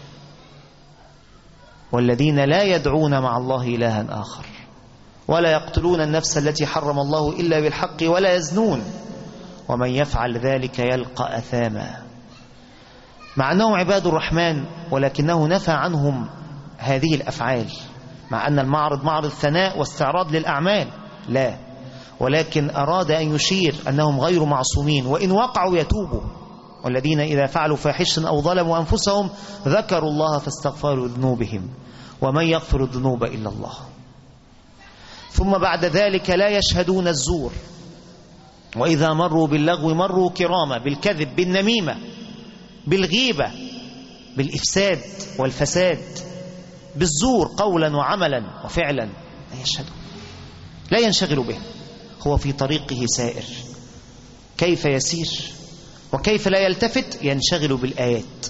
والذين لا يدعون مع الله إلها آخر ولا يقتلون النفس التي حرم الله إلا بالحق ولا يزنون ومن يفعل ذلك يلقى أثاما. مع أنهم عباد الرحمن ولكنه نفى عنهم هذه الأفعال، مع أن المعرض معرض ثناء واستعراض للأعمال، لا، ولكن أراد أن يشير أنهم غير معصومين، وإن وقعوا يتوبوا. والذين إذا فعلوا فاحشة أو ظلموا أنفسهم ذكروا الله فاستغفروا ذنوبهم ومن يغفر الذنوب إلا الله. ثم بعد ذلك لا يشهدون الزور، وإذا مروا باللغو مروا كراما، بالكذب، بالنميمة، بالغيبة، بالإفساد والفساد، بالزور قولا وعملا وفعلا، لا يشهدون، لا ينشغل به، هو في طريقه سائر. كيف يسير وكيف لا يلتفت؟ ينشغل بالآيات.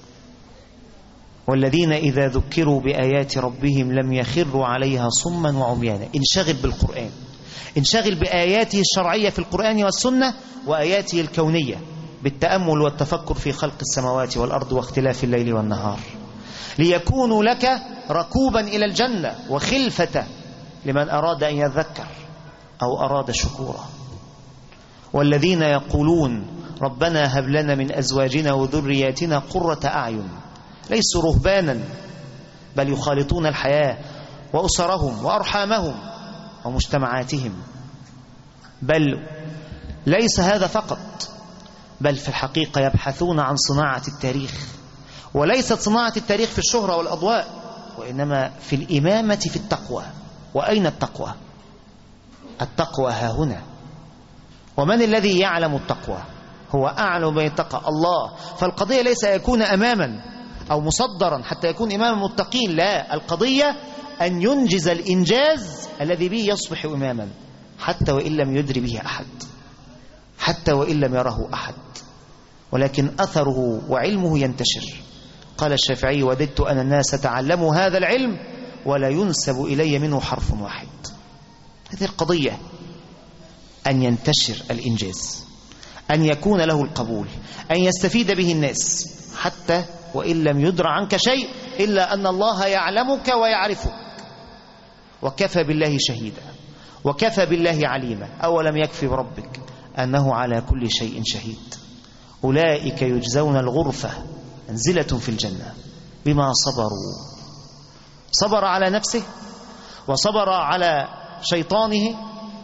والذين إذا ذكروا بآيات ربهم لم يخروا عليها صما وعميانا. انشغل بالقرآن، انشغل بآياته الشرعية في القرآن والسنة وآياته الكونية، بالتأمل والتفكر في خلق السماوات والأرض واختلاف الليل والنهار، ليكونوا لك ركوبا إلى الجنة وخلفة لمن أراد أن يذكر أو أراد شكورا. والذين يقولون ربنا هب لنا من أزواجنا وذرياتنا قرة أعين، ليسوا رهبانا بل يخالطون الحياة وأسرهم وأرحامهم ومجتمعاتهم. بل ليس هذا فقط، بل في الحقيقة يبحثون عن صناعة التاريخ، وليست صناعة التاريخ في الشهرة والأضواء، وإنما في الإمامة في التقوى. وأين التقوى؟ التقوى ها هنا. ومن الذي يعلم التقوى؟ هو أعلم من يتقى الله. فالقضية ليس يكون أماما أو مصدرا حتى يكون إمام المتقين، لا، القضية أن ينجز الإنجاز الذي به يصبح إماما، حتى وإن لم يدري به أحد، حتى وإن لم يره أحد، ولكن أثره وعلمه ينتشر. قال الشافعي: وددت أن الناس تعلموا هذا العلم ولا ينسب إلي منه حرف واحد. هذه القضية، أن ينتشر الإنجاز، أن يكون له القبول، أن يستفيد به الناس، حتى وإن لم يدر عنك شيء إلا أن الله يعلمك ويعرفك، وكفى بالله شهيدا وكفى بالله عليما. أولم يكفي بربك أنه على كل شيء شهيد. أولئك يجزون الغرفة، منزلة في الجنة، بما صبروا. صبر على نفسه وصبر على شيطانه،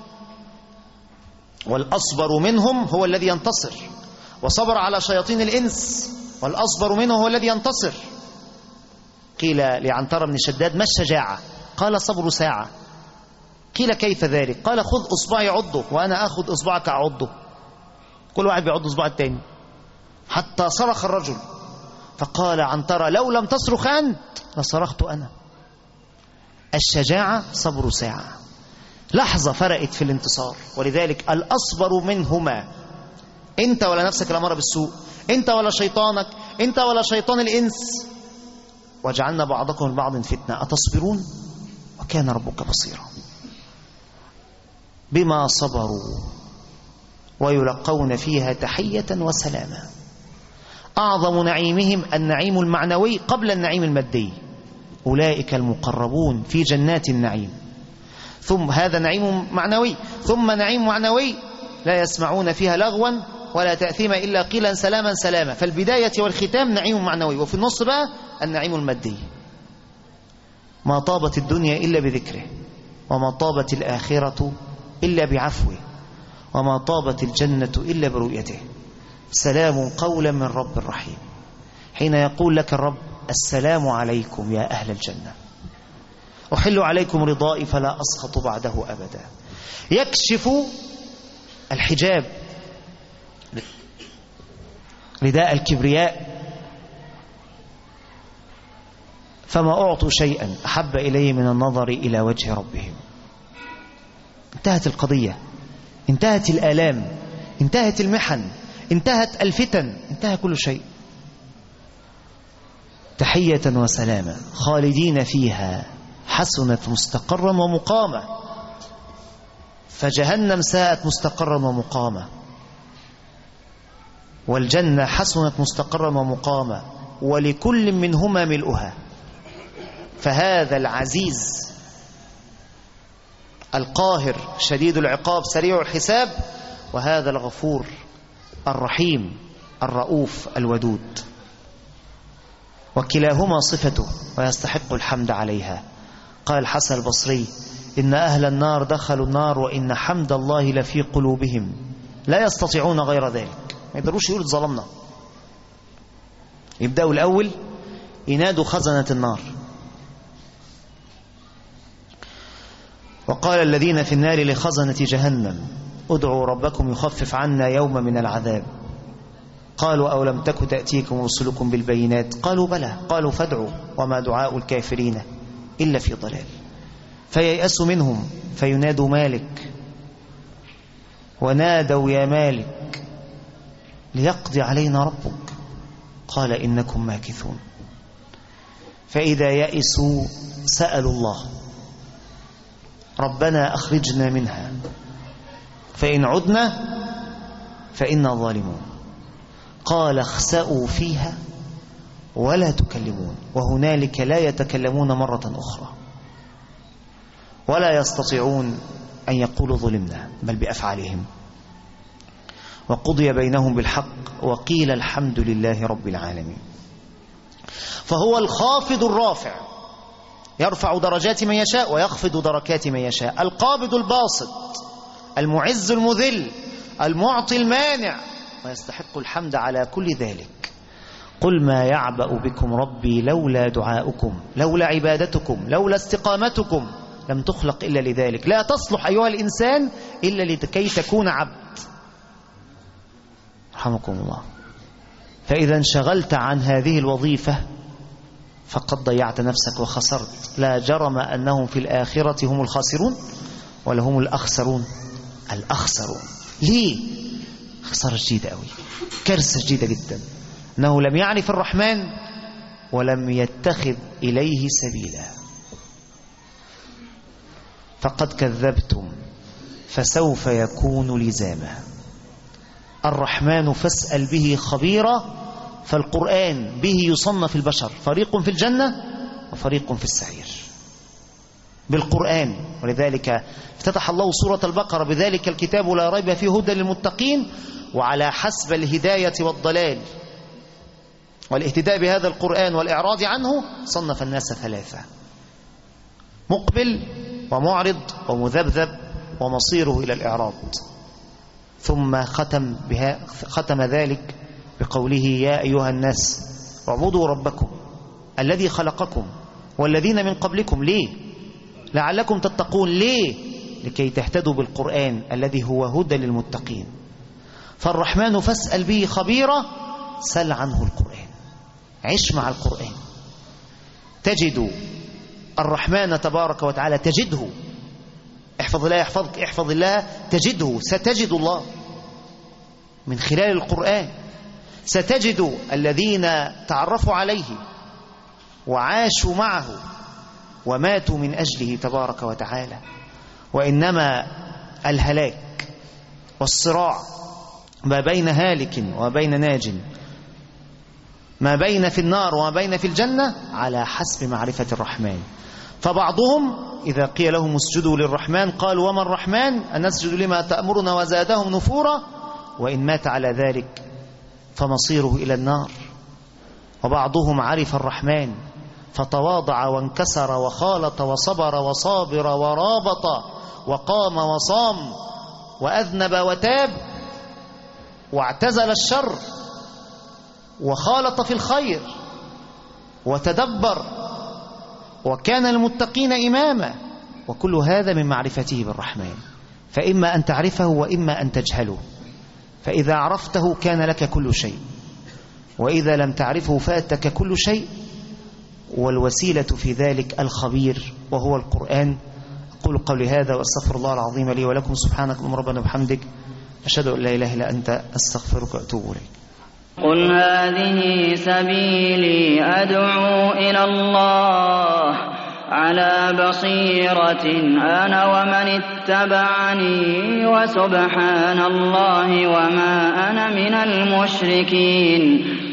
والأصبر منهم هو الذي ينتصر، وصبر على شياطين الإنس، والأصبر منه هو الذي ينتصر. قيل لعنترة بن شداد: ما الشجاعة؟ قال: صبر ساعة. قيل: كيف ذلك؟ قال: خذ إصبعي عضه وأنا أخذ إصبعك أعضه. كل واحد بيعض إصبع التاني، حتى صرخ الرجل، فقال عنترة: لو لم تصرخ أنت لصرخت أنا. الشجاعة صبر ساعة، لحظة فرقت في الانتصار. ولذلك الأصبر منهما، أنت ولا نفسك الأمارة بالسوء، أنت ولا شيطانك، أنت ولا شيطان الإنس. وجعلنا بعضكم لبعض فتنة أتصبرون وكان ربك بصيرا. بما صبروا ويلقون فيها تحية وسلاما. أعظم نعيمهم النعيم المعنوي قبل النعيم المادي. أولئك المقربون في جنات النعيم. ثم هذا نعيم معنوي، ثم نعيم معنوي لا يسمعون فيها لغوا ولا تأثيما إلا قيلا سلاما سلاما. فالبداية والختام نعيم معنوي، وفي النص بقى النعيم المادي. ما طابت الدنيا إلا بذكره، وما طابت الآخرة إلا بعفوه، وما طابت الجنة إلا برؤيته. سلام قولا من رب رحيم. حين يقول لك الرب: السلام عليكم يا أهل الجنة، أحل عليكم رضائي فلا أسخط بعده أبدا. يكشف الحجاب، رداء الكبرياء، فما أعطوا شيئا أحب إليه من النظر إلى وجه ربهم. انتهت القضية، انتهت الآلام، انتهت المحن، انتهت الفتن، انتهى كل شيء. تحية وسلاما خالدين فيها حسنت مستقرا ومقاما. فجهنم ساءت مستقرا ومقاما، والجنة حسنت مستقرا ومقاما، ولكل منهما ملؤها. فهذا العزيز القاهر شديد العقاب سريع الحساب، وهذا الغفور الرحيم الرؤوف الودود. وكلاهما صفته ويستحق الحمد عليها. قال الحسن البصري: إن أهل النار دخلوا النار وإن حمد الله لفي قلوبهم لا يستطيعون غير ذلك. ما يقدروش يقولوا ظلمنا. يبدأوا الأول ينادوا خزنة النار. وقال الذين في النار لخزنة جهنم: ادعوا ربكم يخفف عنا يوم من العذاب. قالوا: أولم تك تأتيكم رسلكم بالبينات؟ قالوا: بلى. قالوا: فادعوا وما دعاء الكافرين إلا في ضلال. فييأسوا منهم فينادوا مالك، ونادوا يا مالك ليقضي علينا ربك، قال إنكم ماكثون. فإذا يئسوا سألوا الله: ربنا أخرجنا منها فإن عدنا فإنا ظالمون. قال: اخسأوا فيها ولا تكلمون. وهنالك لا يتكلمون مرة أخرى ولا يستطيعون أن يقولوا ظلمنا، بل بأفعالهم. وقضي بينهم بالحق وقيل الحمد لله رب العالمين. فهو الخافض الرافع، يرفع درجات من يشاء ويخفض دركات من يشاء. القابض الباسط، المعز المذل، المعطي المانع، ويستحق الحمد على كل ذلك. قل ما يعبأ بكم ربي لولا دعاؤكم، لولا عبادتكم، لولا استقامتكم. لم تخلق إلا لذلك. لا تصلح أيها الإنسان إلا لكي تكون عبد. رحمكم الله. فإذا انشغلت عن هذه الوظيفة فقد ضيعت نفسك وخسرت. لا جرم أنهم في الآخرة هم الخاسرون ولا هم الأخسرون. الأخسرون. ليه؟ خسارة شديدة قوي، كارثة شديدة جدا، أنه لم يعرف الرحمن ولم يتخذ إليه سبيلا. فقد كذبتم فسوف يكون لزاما. الرحمن فاسأل به خبيرا. فالقرآن به يصنف البشر، فريق في الجنة وفريق في السعير بالقرآن. ولذلك افتتح الله سورة البقرة: بذلك الكتاب لا ريب فيه هدى للمتقين. وعلى حسب الهداية والضلال والاهتداء بهذا القرآن والإعراض عنه صنف الناس ثلاثة: مقبل ومعرض ومذبذب ومصيره إلى الإعراض. ثم ختم ذلك بقوله: يا أيها الناس اعبدوا ربكم الذي خلقكم والذين من قبلكم. ليه؟ لعلكم تتقون. ليه؟ لكي تهتدوا بالقرآن الذي هو هدى للمتقين. فالرحمن فاسأل به خبيرا، سل عنه القرآن، عش مع القرآن، تجد الرحمن تبارك وتعالى، تجده. احفظ الله يحفظك، احفظ الله تجده. ستجد الله من خلال القرآن. ستجد الذين تعرفوا عليه وعاشوا معه وماتوا من أجله تبارك وتعالى. وإنما الهلاك والصراع ما بين هالك وبين ناج، ما بين في النار وما بين في الجنة، على حسب معرفة الرحمن. فبعضهم إذا قيل لهم اسجدوا للرحمن قالوا: وما الرحمن أن نسجد لما تأمرنا، وزادهم نفورا. وإن مات على ذلك فمصيره إلى النار. وبعضهم عرف الرحمن فتواضع وانكسر وخالط وصبر وصابر ورابط وقام وصام وأذنب وتاب واعتزل الشر وخالط في الخير وتدبر وكان المتقين إماما. وكل هذا من معرفته بالرحمن. فإما أن تعرفه وإما أن تجهله. فإذا عرفته كان لك كل شيء، وإذا لم تعرفه فاتك كل شيء. والوسيلة في ذلك الخبير وهو القرآن. أقول قولي هذا وأستغفر الله العظيم لي ولكم. سبحانك اللهم ربنا وبحمدك، أشهد أن لا إله إلا أنت، أستغفرك وأتوب إليك. قل هذه سبيلي أدعو إلى الله على بصيرة أنا ومن اتبعني وسبحان الله وما أنا من المشركين.